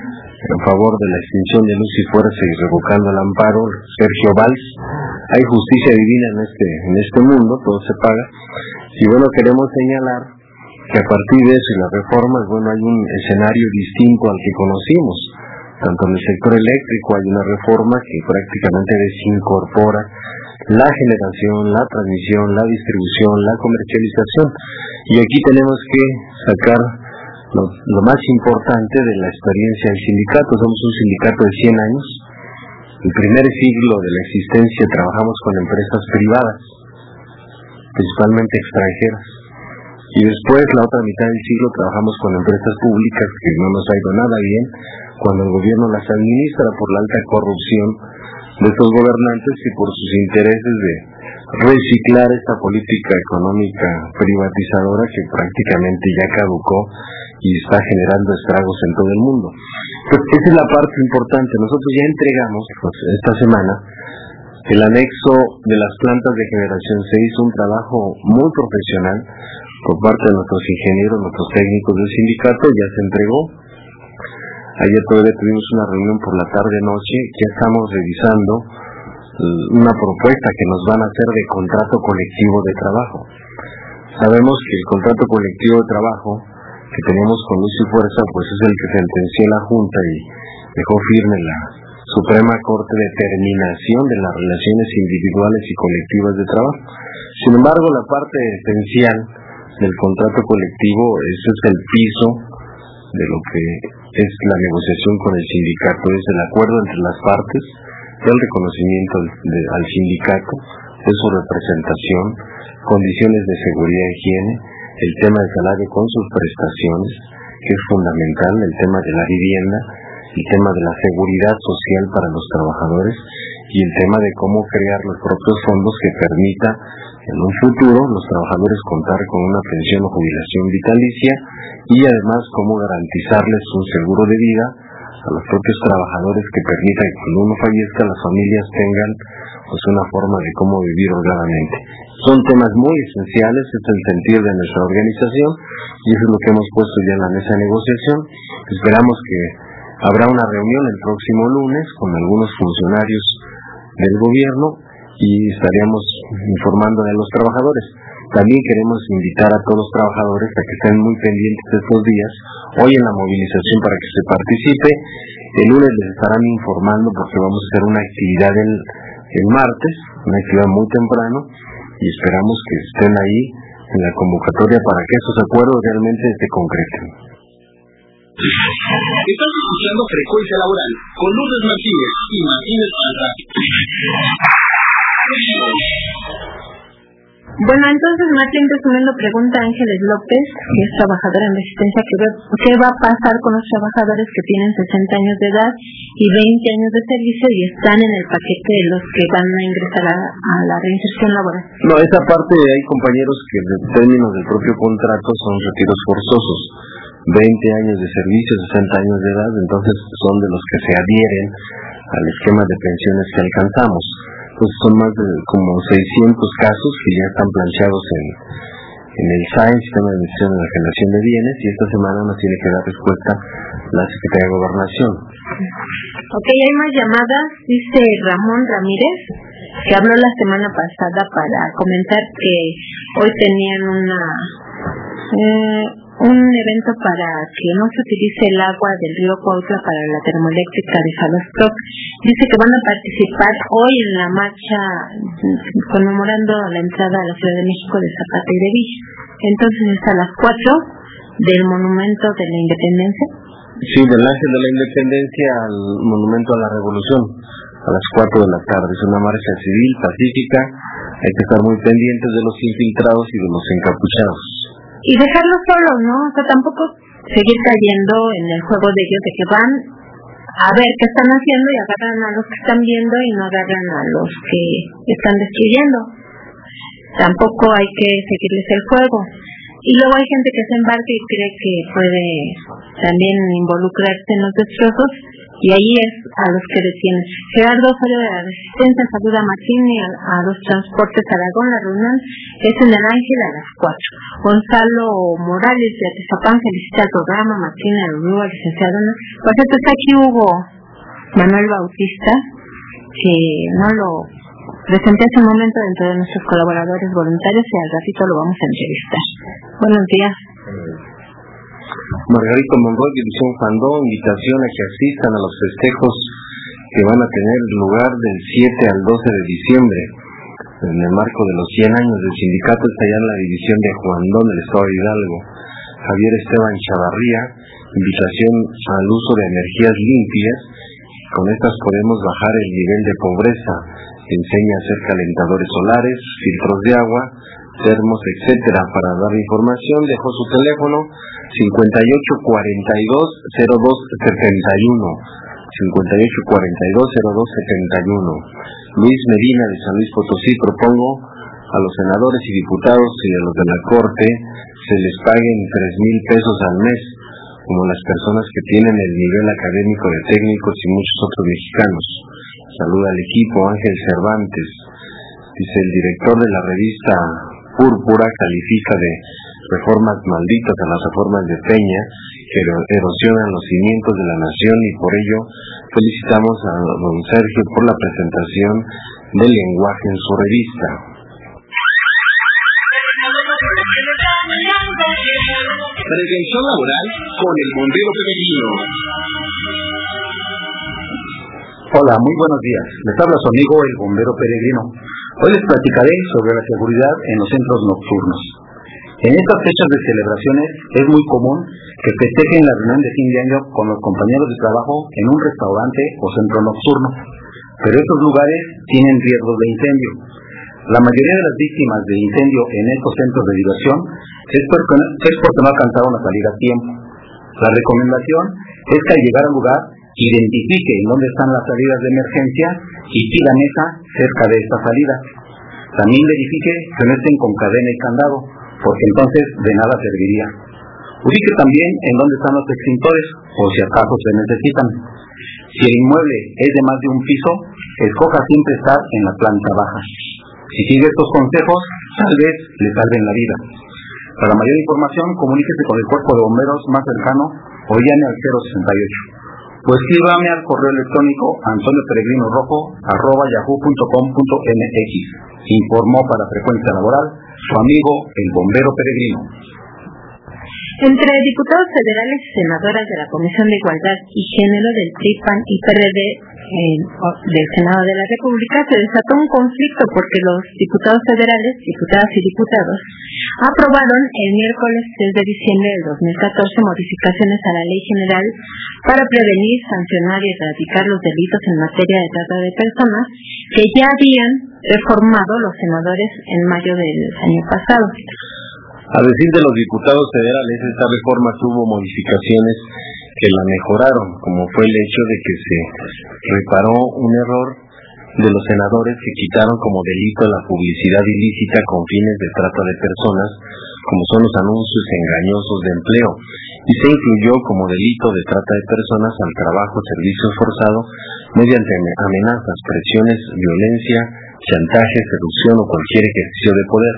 en favor de la extinción de Luz y Fuerza y revocando el amparo, Sergio Valls. Hay justicia divina en este mundo, todo se paga, y bueno, queremos señalar que a partir de eso y las reformas, bueno, hay un escenario distinto al que conocimos. Tanto en el sector eléctrico hay una reforma que prácticamente desincorpora la generación, la transmisión, la distribución, la comercialización, y aquí tenemos que sacar lo más importante de la experiencia del sindicato. Somos un sindicato de 100 años, el primer siglo de la existencia trabajamos con empresas privadas, principalmente extranjeras, y después la otra mitad del siglo trabajamos con empresas públicas que no nos ha ido nada bien cuando el gobierno las administra por la alta corrupción de estos gobernantes y por sus intereses de reciclar esta política económica privatizadora que prácticamente ya caducó y está generando estragos en todo el mundo. Pues esa es la parte importante. Nosotros ya entregamos esta semana El anexo de las plantas de generación se hizo un trabajo muy profesional por parte de nuestros ingenieros, nuestros técnicos del sindicato, ya se entregó. Ayer todavía tuvimos una reunión por la tarde-noche, ya estamos revisando una propuesta que nos van a hacer de contrato colectivo de trabajo. Sabemos que el contrato colectivo de trabajo que tenemos con Luz y Fuerza, pues es el que sentenció la Junta y dejó firme la Suprema Corte de Terminación de las relaciones individuales y colectivas de trabajo. Sin embargo, la parte esencial del contrato colectivo, ese es el piso de lo que es la negociación con el sindicato, es el acuerdo entre las partes, el reconocimiento al sindicato de su representación, condiciones de seguridad y higiene, el tema del salario con sus prestaciones, que es fundamental, el tema de la vivienda, el tema de la seguridad social para los trabajadores y el tema de cómo crear los propios fondos que permita en un futuro los trabajadores contar con una pensión o jubilación vitalicia y además cómo garantizarles un seguro de vida a los propios trabajadores que permita que cuando uno fallezca las familias tengan pues una forma de cómo vivir holgadamente. Son temas muy esenciales, es el sentir de nuestra organización y eso es lo que hemos puesto ya en la mesa de negociación. Esperamos que habrá una reunión el próximo lunes con algunos funcionarios del gobierno y estaríamos informándole a los trabajadores. También queremos invitar a todos los trabajadores a que estén muy pendientes estos días, hoy en la movilización para que se participe. El lunes les estarán informando porque vamos a hacer una actividad el martes, una actividad muy temprano y esperamos que estén ahí en la convocatoria para que esos acuerdos realmente se concreten. Estás escuchando Frecuencia Laboral con Lourdes Martínez y Martínez Panza. Bueno, entonces Martín, resumiendo, pregunta Ángeles López, que es trabajadora en Resistencia, ¿qué va a pasar con los trabajadores que tienen 60 años de edad y 20 años de servicio y están en el paquete de los que van a ingresar a la reinserción laboral? No, esa parte hay compañeros que en términos del propio contrato son retiros forzosos. 20 años de servicio, 60 años de edad, entonces son de los que se adhieren al esquema de pensiones que alcanzamos. Pues son más de como 600 casos que ya están planchados en el SAE, Sistema de Administración de la Generación de Bienes, y esta semana nos tiene que dar respuesta la Secretaría de Gobernación. Ok, hay más llamadas, dice Ramón Ramírez, que habló la semana pasada para comentar que hoy tenían un evento para que no se utilice el agua del río Cuautla para la termoeléctrica de Jalostro. Dice que van a participar hoy en la marcha conmemorando la entrada a la Ciudad de México de Zapata y de Villa. Entonces es a las 4 del Monumento de la Independencia. Sí, del Ángel de la Independencia al Monumento a la Revolución, a las 4 de la tarde. Es una marcha civil, pacífica. Hay que estar muy pendientes de los infiltrados y de los encapuchados. Y dejarlos solos, ¿no? O sea, tampoco seguir cayendo en el juego de ellos de que van a ver qué están haciendo y agarran a los que están viendo y no agarran a los que están destruyendo. Tampoco hay que seguirles el juego. Y luego hay gente que se embarca y cree que puede también involucrarse en los destrozos y ahí es a los que detienen. Gerardo Osorio de la Resistencia saluda a Martín y a los Transportes Aragón. La reunión es en el Ángel a las 4. Gonzalo Morales de Atizapán felicita al programa. Martín Arulúa, licenciado. Por cierto, está aquí Hugo Manuel Bautista, que no lo presenté hace un momento dentro de nuestros colaboradores voluntarios y al ratito lo vamos a entrevistar. Buenos días. Margarito Monroy, División Fandó, invitación a que asistan a los festejos que van a tener lugar del 7 al 12 de diciembre en el marco de los 100 años del sindicato. Está allá en la división de Juandón del Estado de Hidalgo. Javier Esteban Chavarría, invitación al uso de energías limpias. Con estas podemos bajar el nivel de pobreza. Enseña a hacer calentadores solares, filtros de agua, termos, etcétera. Para dar información dejó su teléfono 5842-0271. 5842-0271. Luis Medina de San Luis Potosí: propongo a los senadores y diputados y a los de la Corte se les paguen 3,000 pesos al mes, como las personas que tienen el nivel académico de técnicos y muchos otros mexicanos. saluda al equipo. Ángel Cervantes dice: el director de la revista Púrpura califica de reformas malditas a las reformas de Peña, que erosionan los cimientos de la nación, y por ello felicitamos a don Sergio por la presentación del lenguaje en su revista. Prevención laboral con el bombero peregrino. Hola, muy buenos días. Les habla su amigo el bombero peregrino. Hoy les platicaré sobre la seguridad en los centros nocturnos. En estas fechas de celebraciones es muy común que festejen la reunión de fin de año con los compañeros de trabajo en un restaurante o centro nocturno, pero estos lugares tienen riesgos de incendio. La mayoría de las víctimas de incendio en estos centros de diversión es porque no alcanzaron a salir a tiempo. La recomendación es que al llegar al lugar identifique en dónde están las salidas de emergencia y pida mesa cerca de esta salida. También verifique que no estén con cadena y candado, porque entonces de nada serviría. Ubique también en dónde están los extintores, por si acaso se necesitan. Si el inmueble es de más de un piso, escoja siempre estar en la planta baja. Si sigue estos consejos, tal vez le salven la vida. Para mayor información, comuníquese con el cuerpo de bomberos más cercano o llame al 068. O escríbame al correo electrónico antonioperegrino@yahoo.com.mx. Informó para Frecuencia Laboral su amigo el bombero peregrino. Entre diputados federales y senadoras de la Comisión de Igualdad y Género del PRI, PAN y PRD del Senado de la República se desató un conflicto porque los diputados federales, diputadas y diputados, aprobaron el miércoles 6 de diciembre del 2014 modificaciones a la Ley General para prevenir, sancionar y erradicar los delitos en materia de trata de personas que ya habían reformado los senadores en mayo del año pasado. A decir de los diputados federales, esta reforma tuvo modificaciones que la mejoraron, como fue el hecho de que se reparó un error de los senadores que quitaron como delito la publicidad ilícita con fines de trata de personas, como son los anuncios engañosos de empleo, y se incluyó como delito de trata de personas al trabajo, servicio forzado, mediante amenazas, presiones, violencia, chantaje, seducción o cualquier ejercicio de poder.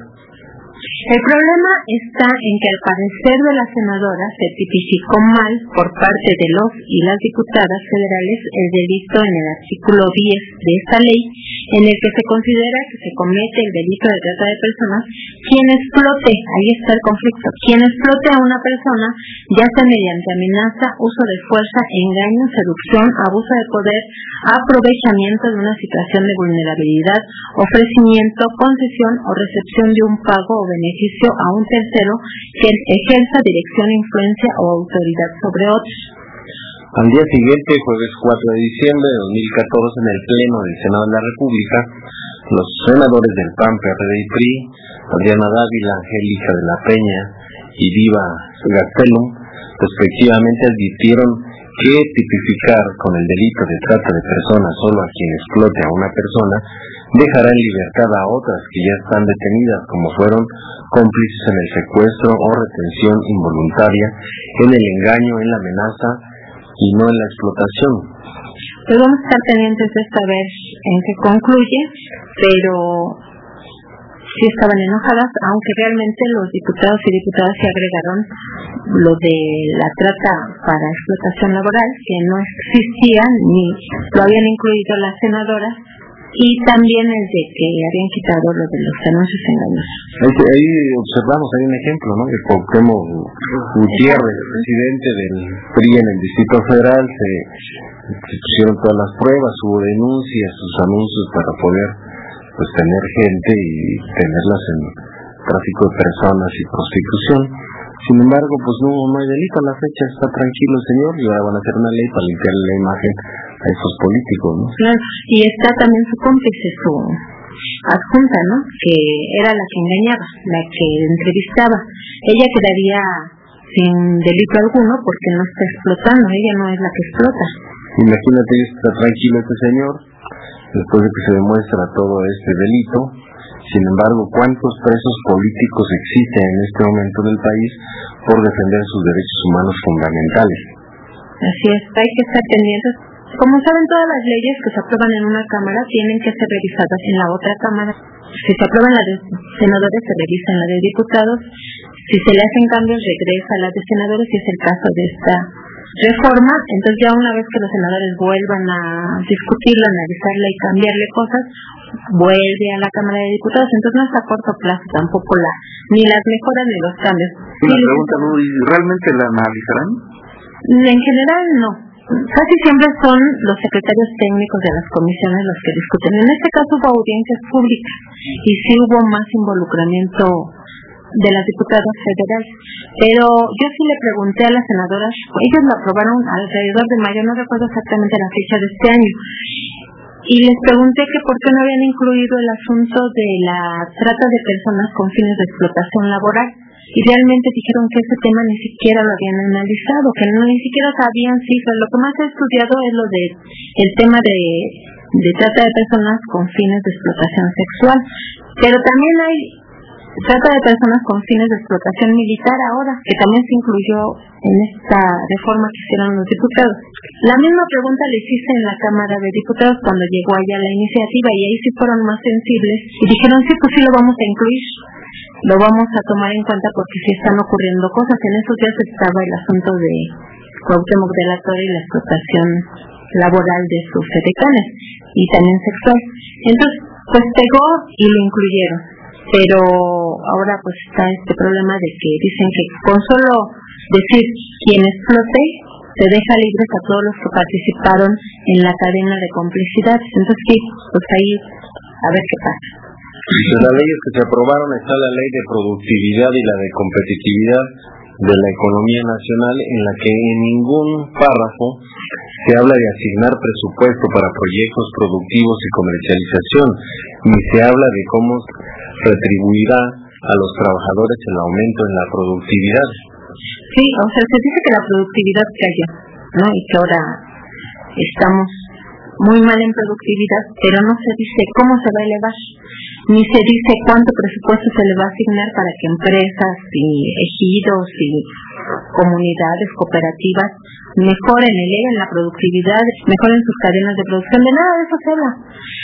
El problema está en que al parecer de la senadora se tipificó mal por parte de los y las diputadas federales el delito en el artículo 10 de esta ley, en el que se considera que se comete el delito de trata de personas quien explote, ahí está el conflicto, quien explote a una persona, ya sea mediante amenaza, uso de fuerza, engaño, seducción, abuso de poder, aprovechamiento de una situación de vulnerabilidad, ofrecimiento, concesión o recepción de un pago o beneficio a un tercero que ejerza dirección, influencia o autoridad sobre otros. Al día siguiente, jueves 4 de diciembre de 2014, en el Pleno del Senado de la República, los senadores del PAN, PRD y PRI, Adriana Dávila, Angélica de la Peña y Diva Gastelum, respectivamente advirtieron que tipificar con el delito de trata de personas solo a quien explote a una persona dejará en libertad a otras que ya están detenidas, como fueron cómplices en el secuestro o retención involuntaria, en el engaño, en la amenaza y no en la explotación. Pues vamos a estar pendientes de esta vez en qué concluye, pero sí estaban enojadas, aunque realmente los diputados y diputadas se agregaron lo de la trata para explotación laboral, que no existía ni lo habían incluido las senadoras, y también el de que habían quitado lo de los anuncios engañosos. Ahí observamos, hay un ejemplo, ¿no? De Cuauhtémoc Gutiérrez, presidente del PRI en el Distrito Federal, se pusieron todas las pruebas, hubo denuncias, sus anuncios para poder pues tener gente y tenerlas en tráfico de personas y prostitución. Sin embargo, pues no hay delito, a la fecha está tranquilo el señor, y ahora van a hacer una ley para limpiar la imagen a esos políticos, ¿no? Claro, y está también su cómplice, su adjunta, ¿no? Que era la que engañaba, la que entrevistaba. Ella quedaría sin delito alguno porque no está explotando, ella no es la que explota. Imagínate, está tranquilo este señor, después de que se demuestra todo este delito. Sin embargo, ¿cuántos presos políticos existen en este momento en el país por defender sus derechos humanos fundamentales? Así es, hay que estar pendientes Como saben, todas las leyes que se aprueban en una cámara tienen que ser revisadas en la otra cámara. Si se aprueba en la de senadores, se revisa en la de diputados. Si se le hacen cambios, regresa a la de senadores, si es el caso de esta reforma. Entonces ya una vez que los senadores vuelvan a discutirla, analizarla y cambiarle cosas, vuelve a la Cámara de Diputados. Entonces no es a corto plazo tampoco ni las mejoras ni los cambios. Una pregunta, ¿realmente la analizarán? En general no. Casi siempre son los secretarios técnicos de las comisiones los que discuten. En este caso hubo audiencias públicas y sí hubo más involucramiento de las diputadas federales. Pero yo sí le pregunté a las senadoras, ellos lo aprobaron alrededor de mayo, no recuerdo exactamente la fecha de este año, y les pregunté que por qué no habían incluido el asunto de la trata de personas con fines de explotación laboral. Y realmente dijeron que ese tema ni siquiera lo habían analizado, que ni siquiera sabían cifras. Lo que más he estudiado es lo de el tema de trata de personas con fines de explotación sexual. Pero también hay trata de personas con fines de explotación militar ahora, que también se incluyó en esta reforma que hicieron los diputados. La misma pregunta le hice en la Cámara de Diputados cuando llegó allá la iniciativa, y ahí sí fueron más sensibles y dijeron sí, pues sí lo vamos a incluir, lo vamos a tomar en cuenta porque sí están ocurriendo cosas. En esos días estaba el asunto de Cuauhtémoc de la Torre y la explotación laboral de sus edecanes y también sexual. Entonces pues pegó y lo incluyeron. Pero ahora pues está este problema de que dicen que con solo decir quien explote se deja libres a todos los que participaron en la cadena de complicidad. Entonces sí, pues ahí a ver qué pasa. En las leyes que se aprobaron está la ley de productividad y la de competitividad de la economía nacional, en la que en ningún párrafo se habla de asignar presupuesto para proyectos productivos y comercialización, ni se habla de cómo retribuirá a los trabajadores el aumento en la productividad. Sí, o sea, se dice que la productividad cayó, ¿no? Y que ahora estamos muy mal en productividad, pero no se dice cómo se va a elevar, ni se dice cuánto presupuesto se le va a asignar para que empresas y ejidos y comunidades cooperativas mejoren, eleven la productividad, mejoren sus cadenas de producción. De nada de eso se habla.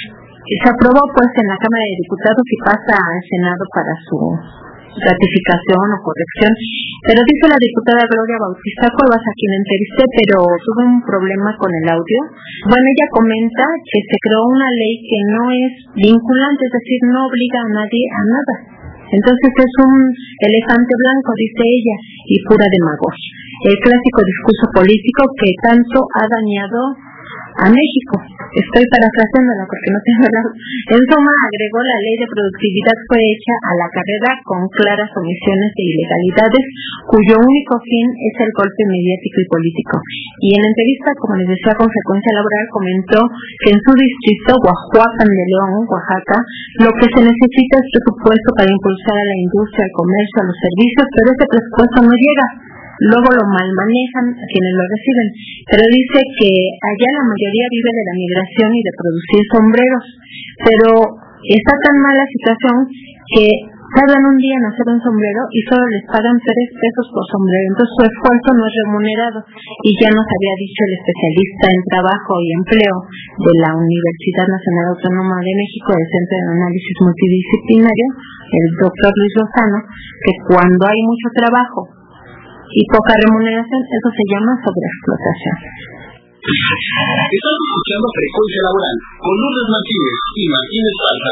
Se aprobó pues en la Cámara de Diputados y pasa al Senado para su ratificación o corrección, pero dice la diputada Gloria Bautista Cuevas, a quien entrevisté, pero tuve un problema con el audio. Bueno, ella comenta que se creó una ley que no es vinculante, es decir, no obliga a nadie a nada. Entonces es un elefante blanco, dice ella, y pura demagogia. El clásico discurso político que tanto ha dañado a México. Estoy parafraseándola porque no tengo la... En suma, agregó, la ley de productividad fue hecha a la carrera con claras omisiones e ilegalidades, cuyo único fin es el golpe mediático y político. Y en entrevista, como les decía, con Frecuencia Laboral, comentó que en su distrito, Guajuapan de León, Oaxaca, lo que se necesita es presupuesto para impulsar a la industria, al comercio, a los servicios, pero ese presupuesto no llega. Luego lo mal manejan quienes lo reciben, pero dice que allá la mayoría vive de la migración y de producir sombreros, pero está tan mala situación que tardan un día en hacer un sombrero y solo les pagan 3 pesos por sombrero, entonces su esfuerzo no es remunerado. Y ya nos había dicho el especialista en trabajo y empleo de la Universidad Nacional Autónoma de México, del Centro de Análisis Multidisciplinario, el doctor Luis Lozano, que cuando hay mucho trabajo y poca remuneración, eso se llama sobreexplotación. Estamos escuchando Frecuencia Laboral con Lourdes Martínez y Martín Esparza.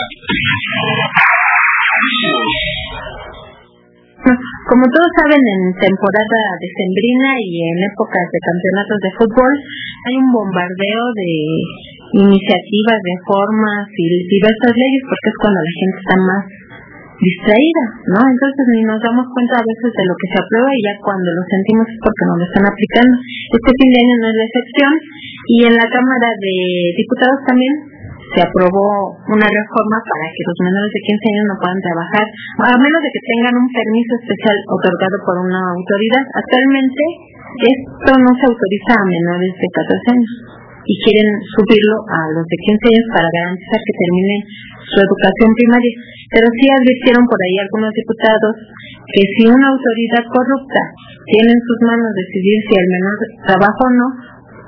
Como todos saben, en temporada decembrina y en épocas de campeonatos de fútbol hay un bombardeo de iniciativas, reformas y diversas leyes, porque es cuando la gente está más distraída, ¿no? Entonces ni nos damos cuenta a veces de lo que se aprueba, y ya cuando lo sentimos es porque nos lo están aplicando. Este fin de año no es la excepción, y en la Cámara de Diputados también se aprobó una reforma para que los menores de 15 años no puedan trabajar, a menos de que tengan un permiso especial otorgado por una autoridad. Actualmente esto no se autoriza a menores de 14 años y quieren subirlo a los de 15 años para garantizar que terminen su educación primaria. Pero sí advirtieron por ahí algunos diputados que si una autoridad corrupta tiene en sus manos decidir si el menor trabaja o no,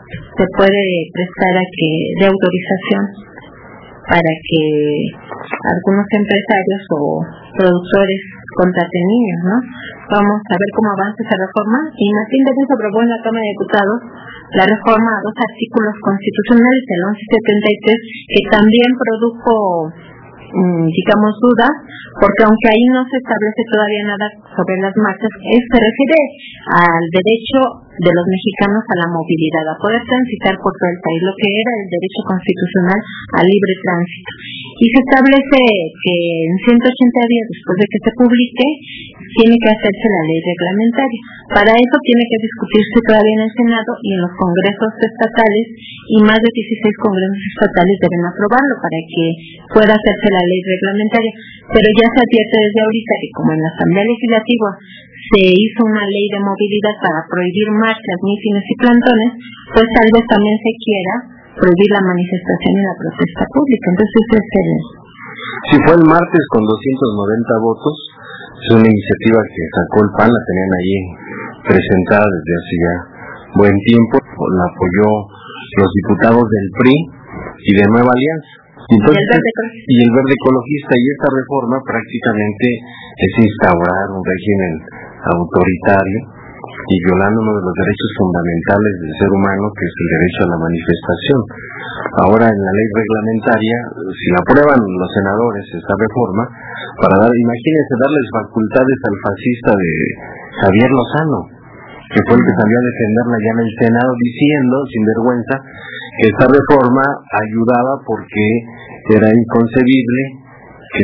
se puede prestar a que dé autorización para que algunos empresarios o productores contraten niños, ¿no? Vamos a ver cómo avanza esa reforma. Y Martín de Russo aprobó en la Cámara de Diputados la reforma a 2 artículos constitucionales, el 1173, que también produjo, digamos, dudas, porque aunque ahí no se establece todavía nada sobre las marchas, se refiere al derecho de los mexicanos a la movilidad, a poder transitar por todo el país, lo que era el derecho constitucional al libre tránsito. Y se establece que en 180 días después de que se publique, tiene que hacerse la ley reglamentaria. Para eso tiene que discutirse todavía en el Senado y en los congresos estatales, y más de 16 congresos estatales deben aprobarlo para que pueda hacerse la ley reglamentaria. Pero ya se advierte desde ahorita que como en la Asamblea Legislativa se hizo una ley de movilidad para prohibir marchas, mítines y plantones, pues tal vez también se quiera prohibir la manifestación y la protesta pública. Entonces si fue el martes con 290 votos, es una iniciativa que sacó el PAN, la tenían ahí presentada desde hace ya buen tiempo, la apoyó los diputados del PRI y de Nueva Alianza. Entonces, y el Verde Ecologista, y esta reforma prácticamente es instaurar un régimen autoritario y violando uno de los derechos fundamentales del ser humano, que es el derecho a la manifestación. Ahora, en la ley reglamentaria, si la aprueban los senadores esta reforma, imagínense darles facultades al fascista de Javier Lozano, que fue el que salió a defenderla ya en el Senado, diciendo, sin vergüenza, que esta reforma ayudaba porque era inconcebible que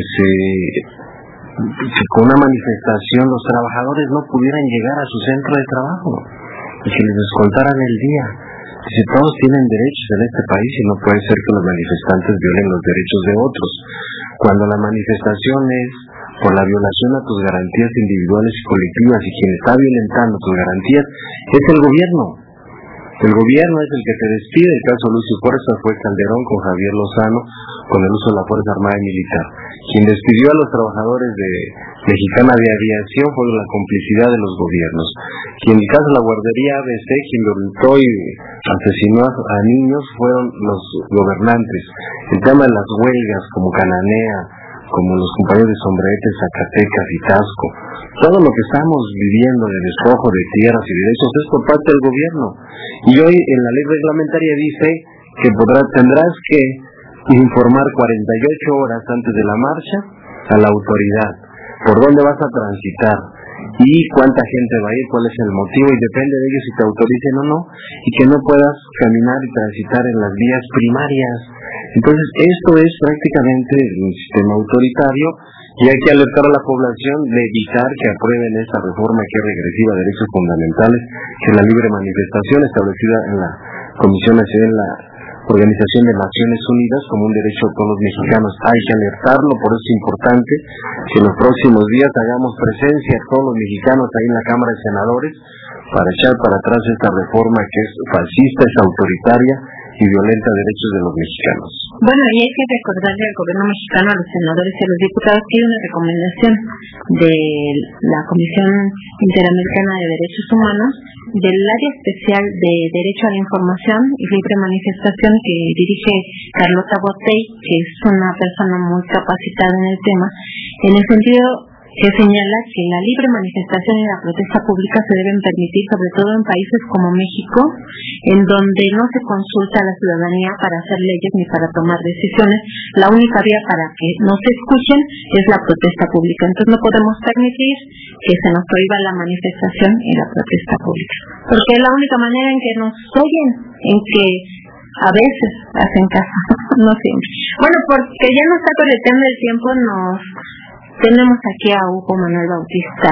con una manifestación los trabajadores no pudieran llegar a su centro de trabajo y que les descontaran el día. Dice, todos tienen derechos en este país y no puede ser que los manifestantes violen los derechos de otros. Cuando la manifestación es por la violación a tus garantías individuales y colectivas, y quien está violentando tus garantías es el gobierno. El gobierno es el que te despide. El caso Lucio Fuerza fue Calderón con Javier Lozano, con el uso de la Fuerza Armada y Militar. Quien despidió a los trabajadores de Mexicana de Aviación fue la complicidad de los gobiernos. Quien en el caso de la guardería ABC, quien violentó y asesinó a niños, fueron los gobernantes. El tema de las huelgas, como Cananea, como los compañeros de Sombrerete, Zacatecas y Tasco, todo lo que estamos viviendo de despojo de tierras y derechos es por parte del gobierno. Y hoy en la ley reglamentaria dice que tendrás que informar 48 horas antes de la marcha a la autoridad por dónde vas a transitar y cuánta gente va a ir, cuál es el motivo, y depende de ellos si te autoricen o no, y que no puedas caminar y transitar en las vías primarias. Entonces esto es prácticamente un sistema autoritario, y hay que alertar a la población de evitar que aprueben esta reforma que es regresiva a derechos fundamentales, que es la libre manifestación establecida en la Comisión Nacional de la Organización de Naciones Unidas como un derecho de todos los mexicanos. Hay que alertarlo, por eso es importante que en los próximos días hagamos presencia todos los mexicanos ahí en la Cámara de Senadores para echar para atrás esta reforma que es fascista, es autoritaria y violenta derechos de los mexicanos. Bueno, y hay que recordarle al gobierno mexicano, a los senadores y a los diputados que hay una recomendación de la Comisión Interamericana de Derechos Humanos del área especial de Derecho a la Información y Libre Manifestación que dirige Carlota Botey, que es una persona muy capacitada en el tema, en el sentido que señala que la libre manifestación y la protesta pública se deben permitir sobre todo en países como México, en donde no se consulta a la ciudadanía para hacer leyes ni para tomar decisiones. La única vía para que no se escuchen es la protesta pública. Entonces no podemos permitir que se nos prohíba la manifestación y la protesta pública, porque es la única manera en que nos oyen, en que a veces hacen caso, no siempre. Bueno, porque ya nos está corriendo el tiempo, tenemos aquí a Hugo Manuel Bautista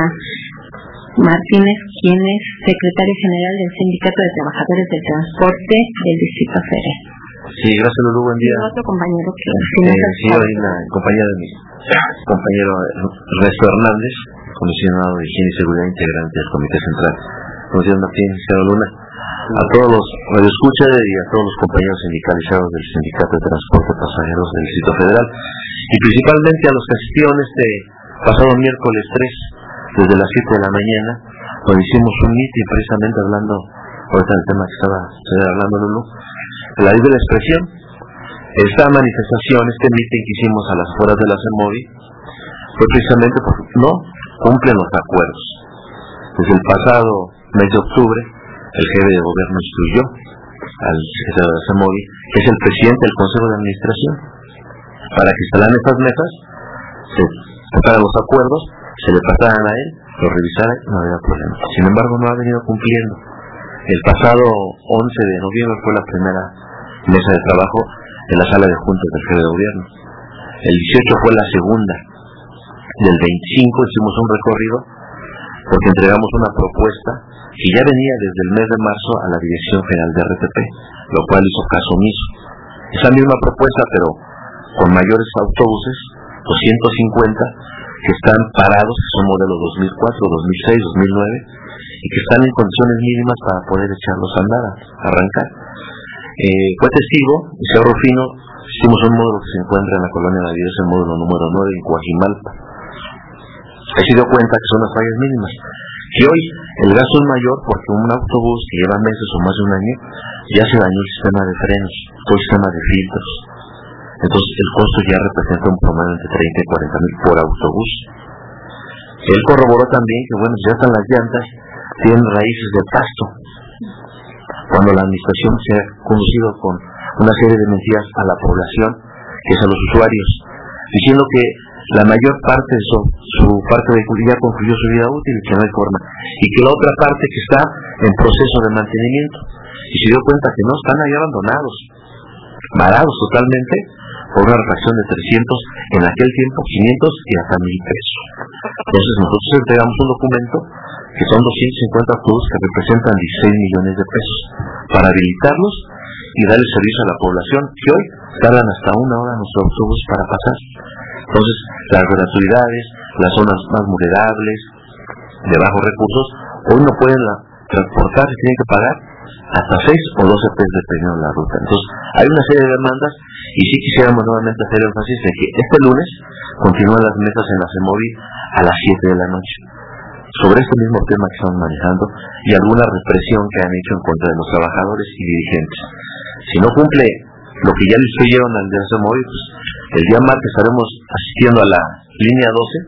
Martínez, quien es secretario general del Sindicato de Trabajadores del Transporte del Distrito Federal. Sí, gracias, Lulu, buen día. Y otro compañero que sí, hoy la compañía de mi compañero Ernesto Hernández, comisionado de Higiene y Seguridad, integrante del Comité Central. Buenos días, Martín, señor Luna. A todos los radioescuchas y a todos los compañeros sindicalizados del Sindicato de Transporte de Pasajeros del Distrito Federal, y principalmente a los que asistieron este pasado miércoles 3 desde las 7 de la mañana, donde hicimos un mitin precisamente hablando ahorita en el tema que estaba hablando Lulu, la ley de la expresión. Esta manifestación, este meeting que hicimos a las afueras de la CEMOVI, fue precisamente porque no cumplen los acuerdos. Desde el pasado mes de octubre, el jefe de gobierno instruyó al secretario de la CEMOVI, que es el presidente del Consejo de Administración, para que instalaran estas mesas, se tocaran los acuerdos, se le pasaran a él, lo revisara y no había problema. Sin embargo, no ha venido cumpliendo. El pasado 11 de noviembre fue la primera mesa de trabajo en la sala de juntas del jefe de gobierno. El 18 fue la segunda. Del 25 hicimos un recorrido porque entregamos una propuesta que ya venía desde el mes de marzo a la Dirección General de RTP, lo cual hizo caso omiso. Esa misma propuesta, pero con mayores autobuses, 250, que están parados, que son modelos 2004, 2006, 2009, y que están en condiciones mínimas para poder echarlos a andar, a arrancar. Fue testigo, el señor Rufino, hicimos un módulo que se encuentra en la colonia de la Vida, es el módulo número 9 en Coajimalpa. Ahí se dio cuenta que son las fallas mínimas. Que hoy el gasto es mayor porque un autobús que lleva meses o más de un año ya se dañó el sistema de frenos, todo el sistema de filtros. Entonces el costo ya representa un promedio entre 30 y 40 mil por autobús. Él corroboró también que bueno, ya están las llantas, tienen raíces de pasto. Cuando la administración se ha conducido con una serie de mentiras a la población, que es a los usuarios, diciendo que la mayor parte de su parte de ya concluyó su vida útil y que no hay forma, y que la otra parte que está en proceso de mantenimiento, y se dio cuenta que no están ahí abandonados, varados totalmente, por una refacción de 300, en aquel tiempo 500 y hasta 1,000 pesos. Entonces nosotros entregamos un documento que son 250 autobuses que representan 16 millones de pesos para habilitarlos y darle servicio a la población, que hoy tardan hasta 1 hora nuestros autobuses para pasar. Entonces las gratuidades, las zonas más vulnerables, de bajos recursos, hoy no pueden transportar, se tienen que pagar hasta 6 o 12 pesos dependiendo de la ruta. Entonces hay una serie de demandas y sí quisiéramos nuevamente hacer énfasis en que este lunes continúan las mesas en la CEMOVI a las 7 de la noche sobre este mismo tema que estamos manejando y alguna represión que han hecho en contra de los trabajadores y dirigentes. Si no cumple lo que ya le instruyeron al de la CEMOVI, pues el día martes estaremos asistiendo a la línea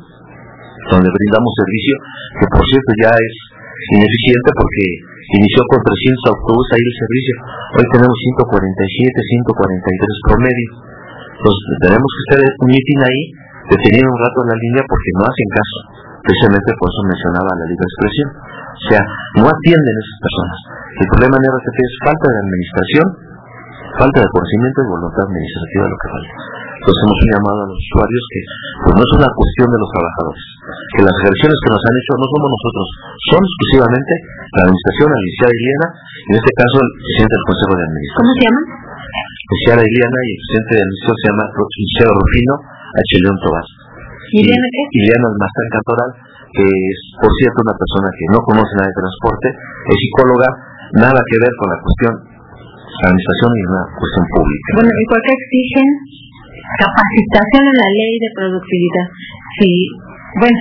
12, donde brindamos servicio, que por cierto ya es ineficiente porque inició con 300 autobuses ahí el servicio. Hoy tenemos 147, 143 promedio. Entonces tenemos que hacer un meeting ahí, deteniendo un rato en la línea porque no hacen caso. Precisamente por eso mencionaba la libre expresión. O sea, no atienden a esas personas. El problema en RTP es falta de administración, falta de conocimiento y voluntad administrativa lo que falta. Entonces hemos llamado a los usuarios que pues no es una cuestión de los trabajadores, que las agresiones que nos han hecho no somos nosotros, son exclusivamente la administración, la licenciada Iliana, y en este caso el presidente del Consejo de Administración. ¿Cómo se llama? La licenciada Iliana y el presidente de administración se llama licenciado Rufino H. León Tobás. ¿Iliana qué? Iliana Almazán Cantoral, que es por cierto una persona que no conoce nada de transporte, es psicóloga, nada que ver con la cuestión de administración y una cuestión pública. Bueno, ¿y por qué exigen capacitación en la ley de productividad? Sí, bueno,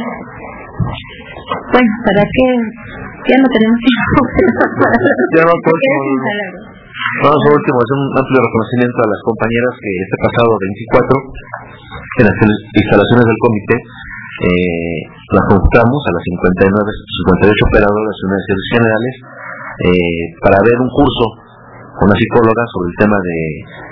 ¿para qué? Ya no tenemos tiempo. Ya no vamos por último, es un amplio reconocimiento a las compañeras que este pasado 24 en las instalaciones del comité las convocamos a las 58 operadoras de universidades generales para ver un curso con una psicóloga sobre el tema de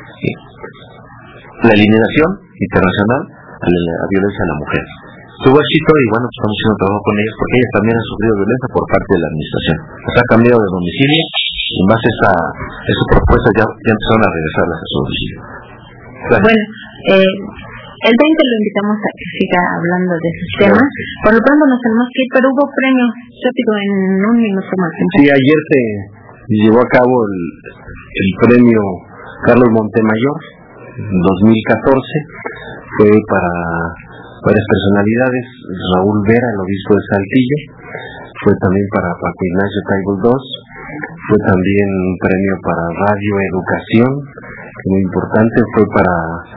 la eliminación internacional a la violencia a la mujer. Tuvo éxito y bueno, estamos haciendo trabajo con ellas porque ellas también han sufrido violencia por parte de la administración. Las ha cambiado de domicilio y más esa propuesta ya empezaron a regresarlas a su domicilio. Claro. Bueno, el 20 lo invitamos a que siga hablando de esos temas. Por lo pronto nos tenemos que ir, pero hubo premio, rápido, en un minuto más. Sí, ayer se llevó a cabo el premio Carlos Montemayor 2014, fue para varias personalidades, Raúl Vera, el obispo de Saltillo, fue también para Paco Ignacio Taibol II, fue también un premio para Radio Educación, muy importante, fue para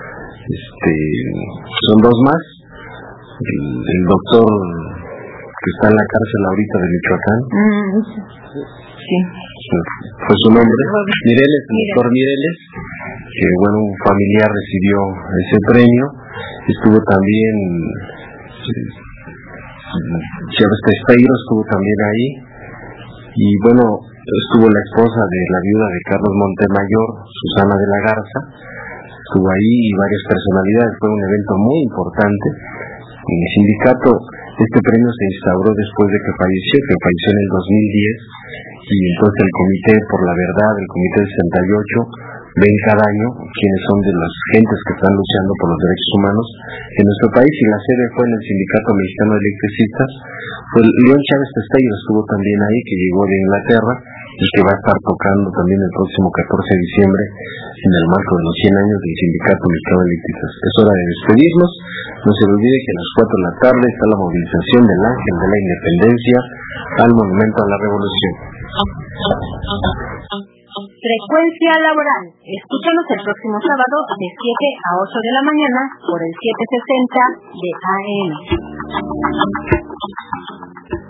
son 2 más, el doctor que está en la cárcel ahorita de Michoacán, Sí. Fue su nombre, Mireles, el doctor Mireles, que bueno, un familiar recibió ese premio. Estuvo también Chávez Testeiro, estuvo también ahí, y bueno, estuvo la esposa de la viuda de Carlos Montemayor, Susana de la Garza, estuvo ahí, y varias personalidades. Fue un evento muy importante. En el sindicato, este premio se instauró después de que falleció en el 2010, y entonces el Comité por la Verdad, el Comité 68, ven cada año quiénes son de las gentes que están luchando por los derechos humanos en nuestro país, y la sede fue en el Sindicato Mexicano de Electricistas. Pues León Chávez Testeiro estuvo también ahí, que llegó de Inglaterra, y que va a estar tocando también el próximo 14 de diciembre en el marco de los 100 años del Sindicato Mexicano de Electricistas. Es hora de despedirnos. No se olvide que a las 4 de la tarde está la movilización del Ángel de la Independencia al Monumento a la Revolución. Frecuencia laboral. Escúchanos el próximo sábado de 7 a 8 de la mañana por el 760 de AM.